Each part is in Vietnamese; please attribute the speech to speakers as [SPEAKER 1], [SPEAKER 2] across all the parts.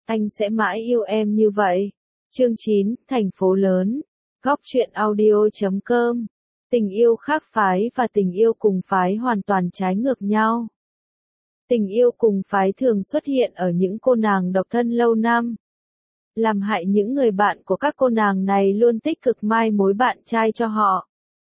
[SPEAKER 1] Anh sẽ mãi yêu em như vậy. Chương 9, thành phố lớn. Góc truyện audio.com. Tình yêu khác phái và tình yêu cùng phái hoàn toàn trái ngược nhau. Tình yêu cùng phái thường xuất hiện ở những cô nàng độc thân lâu năm. Làm hại những người bạn của các cô nàng này luôn tích cực mai mối bạn trai cho họ.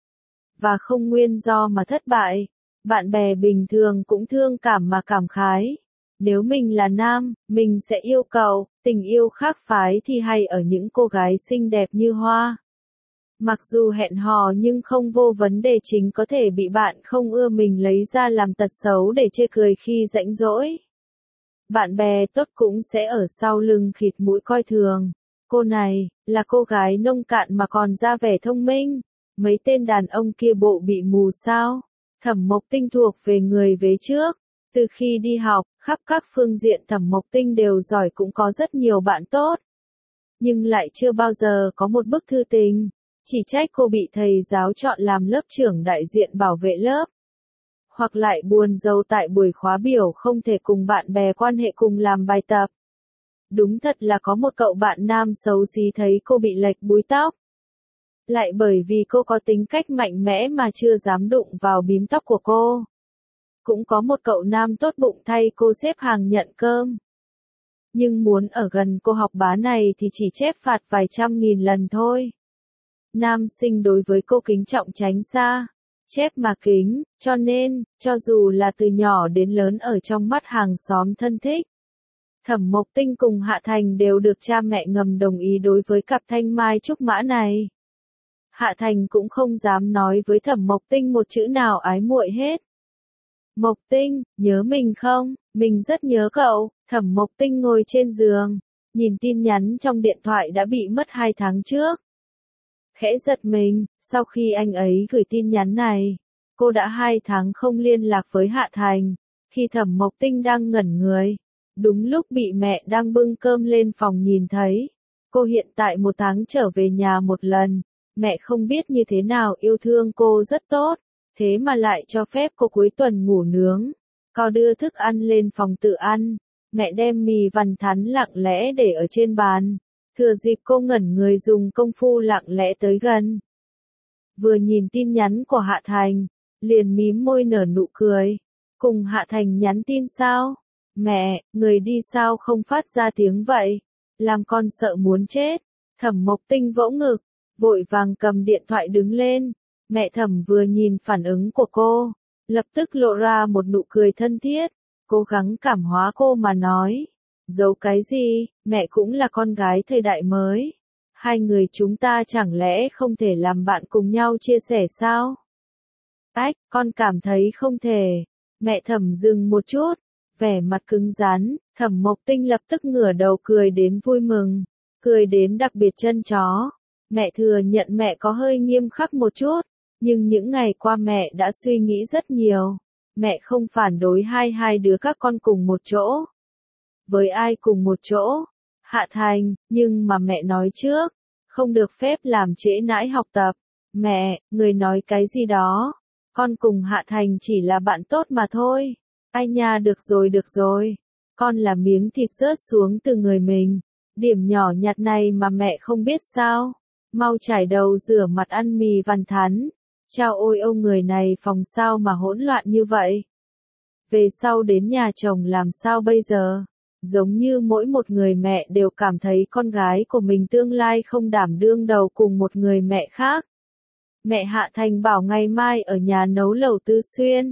[SPEAKER 1] Và không nguyên do mà thất bại. Bạn bè bình thường cũng thương cảm mà cảm khái. Nếu mình là nam, mình sẽ yêu cậu. Tình yêu khác phái thì hay ở những cô gái xinh đẹp như hoa. Mặc dù hẹn hò nhưng không vô vấn đề chính có thể bị bạn không ưa mình lấy ra làm tật xấu để chê cười khi rảnh rỗi. Bạn bè tốt cũng sẽ ở sau lưng khịt mũi coi thường. Cô này, là cô gái nông cạn mà còn ra vẻ thông minh. Mấy tên đàn ông kia bộ bị mù sao? Thẩm Mộc Tinh thuộc về người vế trước. Từ khi đi học, khắp các phương diện Thẩm Mộc Tinh đều giỏi cũng có rất nhiều bạn tốt. Nhưng lại chưa bao giờ có một bức thư tình. Chỉ trách cô bị thầy giáo chọn làm lớp trưởng đại diện bảo vệ lớp. Hoặc lại buồn rầu tại buổi khóa biểu không thể cùng bạn bè quan hệ cùng làm bài tập. Đúng thật là có một cậu bạn nam xấu xí thấy cô bị lệch búi tóc. Lại bởi vì cô có tính cách mạnh mẽ mà chưa dám đụng vào bím tóc của cô. Cũng có một cậu nam tốt bụng thay cô xếp hàng nhận cơm. Nhưng muốn ở gần cô học bá này thì chỉ chép phạt vài trăm nghìn lần thôi. Nam sinh đối với cô kính trọng tránh xa. Chép mà kính, cho nên, cho dù là từ nhỏ đến lớn ở trong mắt hàng xóm thân thích. Thẩm Mộc Tinh cùng Hạ Thành đều được cha mẹ ngầm đồng ý đối với cặp thanh mai trúc mã này. Hạ Thành cũng không dám nói với Thẩm Mộc Tinh một chữ nào ái muội hết. Mộc Tinh, nhớ mình không? Mình rất nhớ cậu. Thẩm Mộc Tinh ngồi trên giường, nhìn tin nhắn trong điện thoại đã bị mất 2 tháng trước. Khẽ giật mình, sau khi anh ấy gửi tin nhắn này, cô đã 2 tháng không liên lạc với Hạ Thành. Khi Thẩm Mộc Tinh đang ngẩn người, đúng lúc bị mẹ đang bưng cơm lên phòng nhìn thấy. Cô hiện tại 1 tháng trở về nhà một lần, mẹ không biết như thế nào yêu thương cô rất tốt, thế mà lại cho phép cô cuối tuần ngủ nướng. Cô đưa thức ăn lên phòng tự ăn, mẹ đem mì vằn thắn lặng lẽ để ở trên bàn. Thừa dịp cô ngẩn người dùng công phu lặng lẽ tới gần. Vừa nhìn tin nhắn của Hạ Thành, liền mím môi nở nụ cười. Cùng Hạ Thành nhắn tin sao? Mẹ, người đi sao không phát ra tiếng vậy? Làm con sợ muốn chết. Thẩm Mộc Tinh vỗ ngực, vội vàng cầm điện thoại đứng lên. Mẹ Thẩm vừa nhìn phản ứng của cô, lập tức lộ ra một nụ cười thân thiết, cố gắng cảm hóa cô mà nói. Giấu cái gì, mẹ cũng là con gái thời đại mới. Hai người chúng ta chẳng lẽ không thể làm bạn cùng nhau chia sẻ sao? Ách, con cảm thấy không thể. Mẹ Thẩm dừng một chút, vẻ mặt cứng rắn, Thẩm Mộc Tinh lập tức ngửa đầu cười đến vui mừng, cười đến đặc biệt chân chó. Mẹ thừa nhận mẹ có hơi nghiêm khắc một chút, nhưng những ngày qua mẹ đã suy nghĩ rất nhiều. Mẹ không phản đối hai đứa các con cùng một chỗ. Với ai cùng một chỗ? Hạ Thành, nhưng mà mẹ nói trước, không được phép làm trễ nải học tập. Mẹ, người nói cái gì đó? Con cùng Hạ Thành chỉ là bạn tốt mà thôi. Ai nha, được rồi. Con là miếng thịt rớt xuống từ người mình. Điểm nhỏ nhặt này mà mẹ không biết sao? Mau chải đầu rửa mặt ăn mì vằn thắn. Chao ôi ô, người này phòng sao mà hỗn loạn như vậy? Về sau đến nhà chồng làm sao bây giờ? Giống như mỗi một người mẹ đều cảm thấy con gái của mình tương lai không đảm đương đầu cùng một người mẹ khác. Mẹ Hạ Thành bảo ngày mai ở nhà nấu lẩu Tư Xuyên.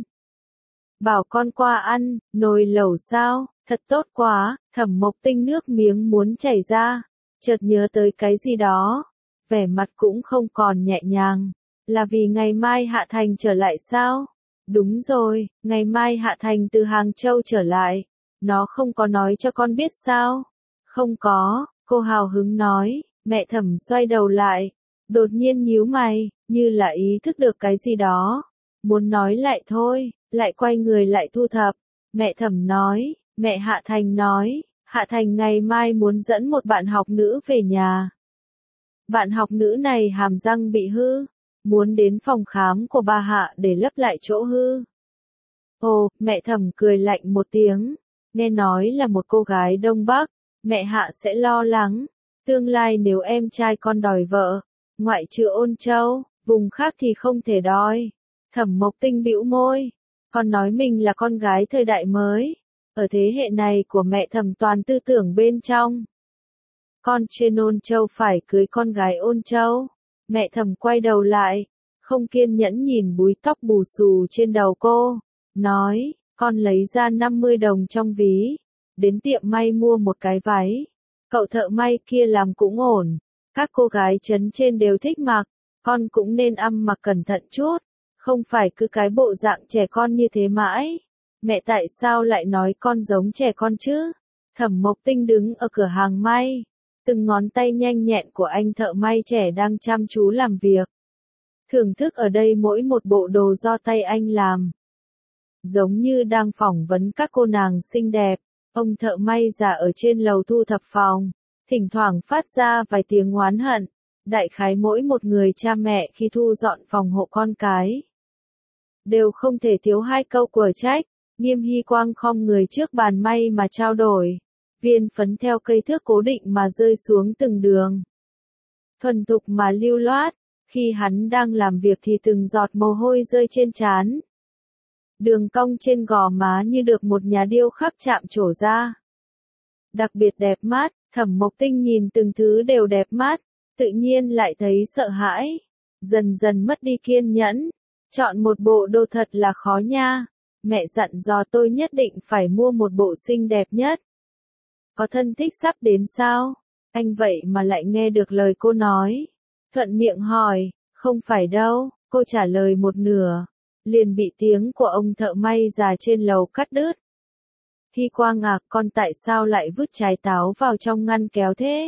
[SPEAKER 1] Bảo con qua ăn, nồi lẩu sao? Thật tốt quá. Thẩm Mộc Tinh nước miếng muốn chảy ra, chợt nhớ tới cái gì đó, vẻ mặt cũng không còn nhẹ nhàng. Là vì ngày mai Hạ Thành trở lại sao? Đúng rồi, ngày mai Hạ Thành từ Hàng Châu trở lại. Nó không có nói cho con biết sao? Không có, cô hào hứng nói. Mẹ Thẩm xoay đầu lại, đột nhiên nhíu mày, như là ý thức được cái gì đó. Muốn nói lại thôi, lại quay người lại thu thập. Mẹ Thẩm nói, mẹ Hạ Thành nói, Hạ Thành ngày mai muốn dẫn một bạn học nữ về nhà. Bạn học nữ này hàm răng bị hư, muốn đến phòng khám của bà Hạ để lấp lại chỗ hư. Ồ, mẹ Thẩm cười lạnh một tiếng. Nghe nói là một cô gái Đông Bắc, Mẹ Hạ sẽ lo lắng. Tương lai nếu em trai con đòi vợ, ngoại trừ Ôn Châu, vùng khác thì không thể đòi. Thẩm Mộc Tinh bĩu môi. Con nói mình là con gái thời đại mới. Ở thế hệ này của mẹ Thẩm toàn tư tưởng bên trong. Con trên Ôn Châu phải cưới con gái Ôn Châu. Mẹ Thẩm quay đầu lại, không kiên nhẫn nhìn búi tóc bù xù trên đầu cô. Nói, con lấy ra 50 đồng trong ví. Đến tiệm may mua một cái váy. Cậu thợ may kia làm cũng ổn. Các cô gái trấn trên đều thích mặc. Con cũng nên ăn mặc cẩn thận chút. Không phải cứ cái bộ dạng trẻ con như thế mãi. Mẹ tại sao lại nói con giống trẻ con chứ? Thẩm Mộc Tinh đứng ở cửa hàng may. Từng ngón tay nhanh nhẹn của anh thợ may trẻ đang chăm chú làm việc. Thưởng thức ở đây mỗi một bộ đồ do tay anh làm. Giống như đang phỏng vấn các cô nàng xinh đẹp. Ông thợ may già ở trên lầu thu thập phòng. Thỉnh thoảng phát ra vài tiếng oán hận. Đại khái mỗi một người cha mẹ khi thu dọn phòng hộ con cái. Đều không thể thiếu hai câu quở trách. Nghiêm Hy Quang khom người trước bàn may mà trao đổi. Viên phấn theo cây thước cố định mà rơi xuống từng đường. Thuần thục mà lưu loát. Khi hắn đang làm việc thì từng giọt mồ hôi rơi trên trán. Đường cong trên gò má như được một nhà điêu khắc chạm trổ ra. Đặc biệt đẹp mắt, Thẩm Mộc Tinh nhìn từng thứ đều đẹp mắt, tự nhiên lại thấy sợ hãi. Dần dần mất đi kiên nhẫn. Chọn một bộ đồ thật là khó nha. Mẹ dặn dò tôi nhất định phải mua một bộ xinh đẹp nhất. Có thân thích sắp đến sao? Anh vậy mà lại nghe được lời cô nói. Thuận miệng hỏi, không phải đâu, cô trả lời một nửa. Liền bị tiếng của ông thợ may già trên lầu cắt đứt. Hy Quang à, con tại sao lại vứt trái táo vào trong ngăn kéo thế?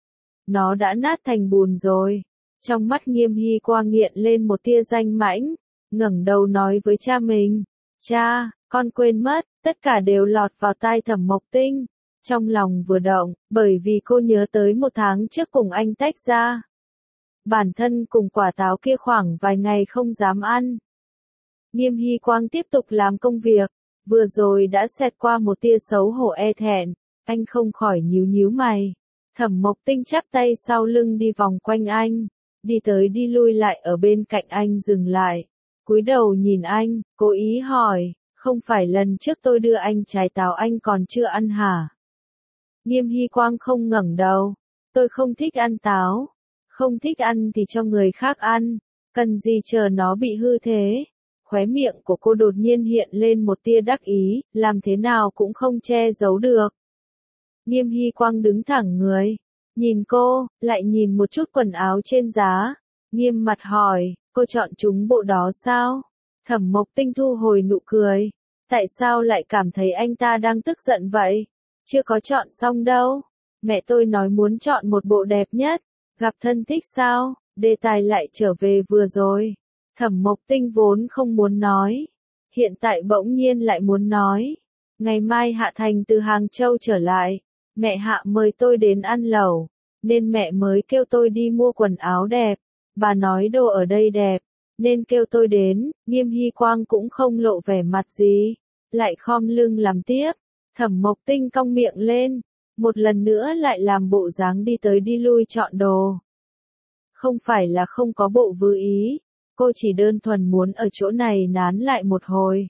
[SPEAKER 1] Nó đã nát thành bùn rồi. Trong mắt Nghiêm Hy Quang hiện lên một tia danh mãnh, ngẩng đầu nói với cha mình. Cha, con quên mất, tất cả đều lọt vào tai Thẩm Mộc Tinh. Trong lòng vừa động, bởi vì cô nhớ tới một tháng trước cùng anh tách ra. Bản thân cùng quả táo kia khoảng vài ngày không dám ăn. Nghiêm Hy Quang tiếp tục làm công việc, vừa rồi đã xẹt qua một tia xấu hổ e thẹn, anh không khỏi nhíu nhíu mày. Thẩm Mộc Tinh chắp tay sau lưng đi vòng quanh anh, đi tới đi lui lại ở bên cạnh anh dừng lại, cúi đầu nhìn anh, cố ý hỏi, không phải lần trước tôi đưa anh trái táo anh còn chưa ăn hả? Nghiêm Hy Quang không ngẩng đầu, tôi không thích ăn táo, không thích ăn thì cho người khác ăn, cần gì chờ nó bị hư thế? Khóe miệng của cô đột nhiên hiện lên một tia đắc ý, làm thế nào cũng không che giấu được. Nghiêm Hy Quang đứng thẳng người, nhìn cô, lại nhìn một chút quần áo trên giá, nghiêm mặt hỏi, cô chọn chúng bộ đó sao? Thẩm Mộc Tinh thu hồi nụ cười, tại sao lại cảm thấy anh ta đang tức giận vậy? Chưa có chọn xong đâu, mẹ tôi nói muốn chọn một bộ đẹp nhất, gặp thân thích sao? Đề tài lại trở về vừa rồi. Thẩm Mộc Tinh vốn không muốn nói, hiện tại bỗng nhiên lại muốn nói. Ngày mai Hạ Thành từ Hàng Châu trở lại, mẹ Hạ mời tôi đến ăn lẩu, nên mẹ mới kêu tôi đi mua quần áo đẹp. Bà nói đồ ở đây đẹp, nên kêu tôi đến. Nghiêm Hy Quang cũng không lộ vẻ mặt gì, lại khom lưng làm tiếp. Thẩm Mộc Tinh cong miệng lên, một lần nữa lại làm bộ dáng đi tới đi lui chọn đồ. Không phải là không có bộ vừa ý. Cô chỉ đơn thuần muốn ở chỗ này nán lại một hồi.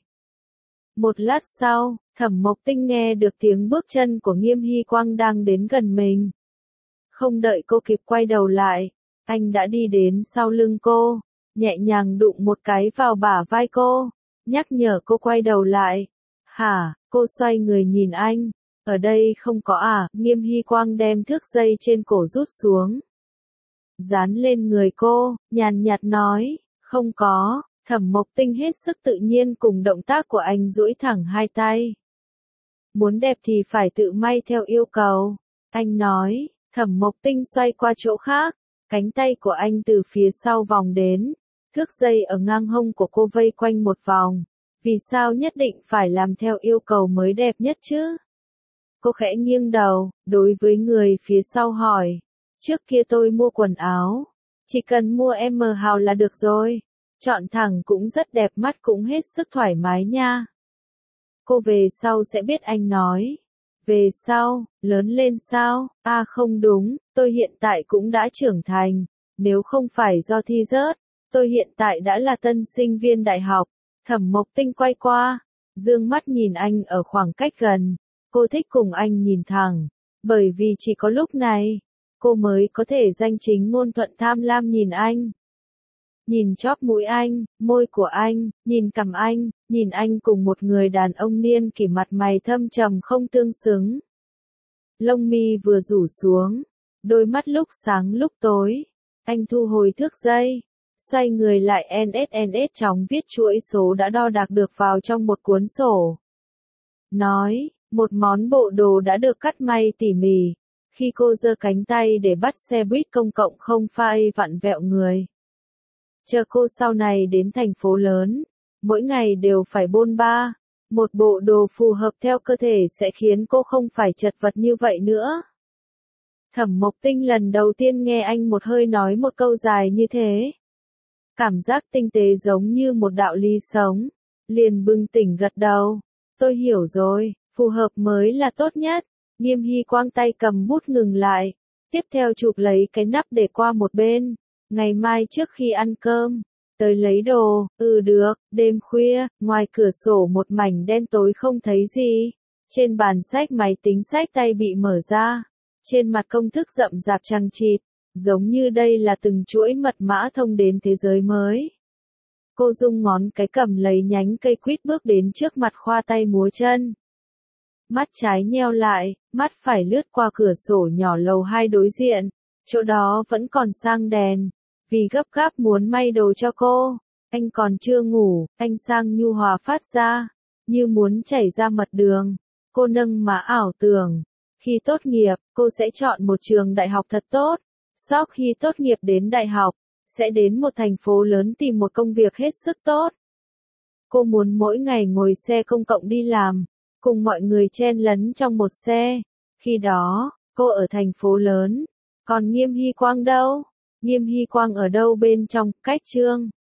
[SPEAKER 1] Một lát sau, Thẩm Mộc Tinh nghe được tiếng bước chân của Nghiêm Hy Quang đang đến gần mình. Không đợi cô kịp quay đầu lại, anh đã đi đến sau lưng cô, nhẹ nhàng đụng một cái vào bả vai cô, nhắc nhở cô quay đầu lại. Hả, cô xoay người nhìn anh, ở đây không có à? Nghiêm Hy Quang đem thước dây trên cổ rút xuống. Dán lên người cô, nhàn nhạt nói. Không có, Thẩm Mộc Tinh hết sức tự nhiên cùng động tác của anh duỗi thẳng hai tay. Muốn đẹp thì phải tự may theo yêu cầu. Anh nói, Thẩm Mộc Tinh xoay qua chỗ khác, cánh tay của anh từ phía sau vòng đến, thước dây ở ngang hông của cô vây quanh một vòng. Vì sao nhất định phải làm theo yêu cầu mới đẹp nhất chứ? Cô khẽ nghiêng đầu, đối với người phía sau hỏi, trước kia tôi mua quần áo. Chỉ cần mua M hào là được rồi. Chọn thẳng cũng rất đẹp mắt cũng hết sức thoải mái nha. Cô về sau sẽ biết anh nói. Về sau, lớn lên sao? À không đúng, tôi hiện tại cũng đã trưởng thành. Nếu không phải do thi rớt, tôi hiện tại đã là tân sinh viên đại học. Thẩm Mộc Tinh quay qua, dương mắt nhìn anh ở khoảng cách gần. Cô thích cùng anh nhìn thẳng, bởi vì chỉ có lúc này, cô mới có thể danh chính ngôn thuận tham lam nhìn anh. Nhìn chóp mũi anh, môi của anh, nhìn cằm anh, nhìn anh cùng một người đàn ông niên kỷ mặt mày thâm trầm không tương xứng. Lông mi vừa rủ xuống, đôi mắt lúc sáng lúc tối. Anh thu hồi thước dây, xoay người lại NSNS chóng viết chuỗi số đã đo đạc được vào trong một cuốn sổ. Nói, một món bộ đồ đã được cắt may tỉ mỉ. Khi cô giơ cánh tay để bắt xe buýt công cộng không phai vặn vẹo người. Chờ cô sau này đến thành phố lớn, mỗi ngày đều phải bôn ba. Một bộ đồ phù hợp theo cơ thể sẽ khiến cô không phải chật vật như vậy nữa. Thẩm Mộc Tinh lần đầu tiên nghe anh một hơi nói một câu dài như thế. Cảm giác tinh tế giống như một đạo lý sống. Liền bừng tỉnh gật đầu. Tôi hiểu rồi, phù hợp mới là tốt nhất. Nghiêm Hy Quang tay cầm bút ngừng lại. Tiếp theo chụp lấy cái nắp để qua một bên. Ngày mai trước khi ăn cơm, tới lấy đồ. Được. Đêm khuya, ngoài cửa sổ một mảnh đen tối không thấy gì. Trên bàn sách máy tính sách tay bị mở ra. Trên mặt công thức rậm rạp chằng chịt, giống như đây là từng chuỗi mật mã thông đến thế giới mới. Cô rung ngón cái cầm lấy nhánh cây quýt bước đến trước mặt khoa tay múa chân. Mắt trái nheo lại, mắt phải lướt qua cửa sổ nhỏ lầu 2 đối diện, chỗ đó vẫn còn sang đèn, vì gấp gáp muốn may đồ cho cô. Anh còn chưa ngủ, anh sang nhu hòa phát ra, như muốn chảy ra mật đường. Cô nâng má ảo tưởng. Khi tốt nghiệp, cô sẽ chọn một trường đại học thật tốt. Sau khi tốt nghiệp đến đại học, sẽ đến một thành phố lớn tìm một công việc hết sức tốt. Cô muốn mỗi ngày ngồi xe công cộng đi làm, cùng mọi người chen lấn trong một xe. Khi đó, cô ở thành phố lớn. Còn Nghiêm Hy Quang đâu? Nghiêm Hy Quang ở đâu bên trong, cách Trương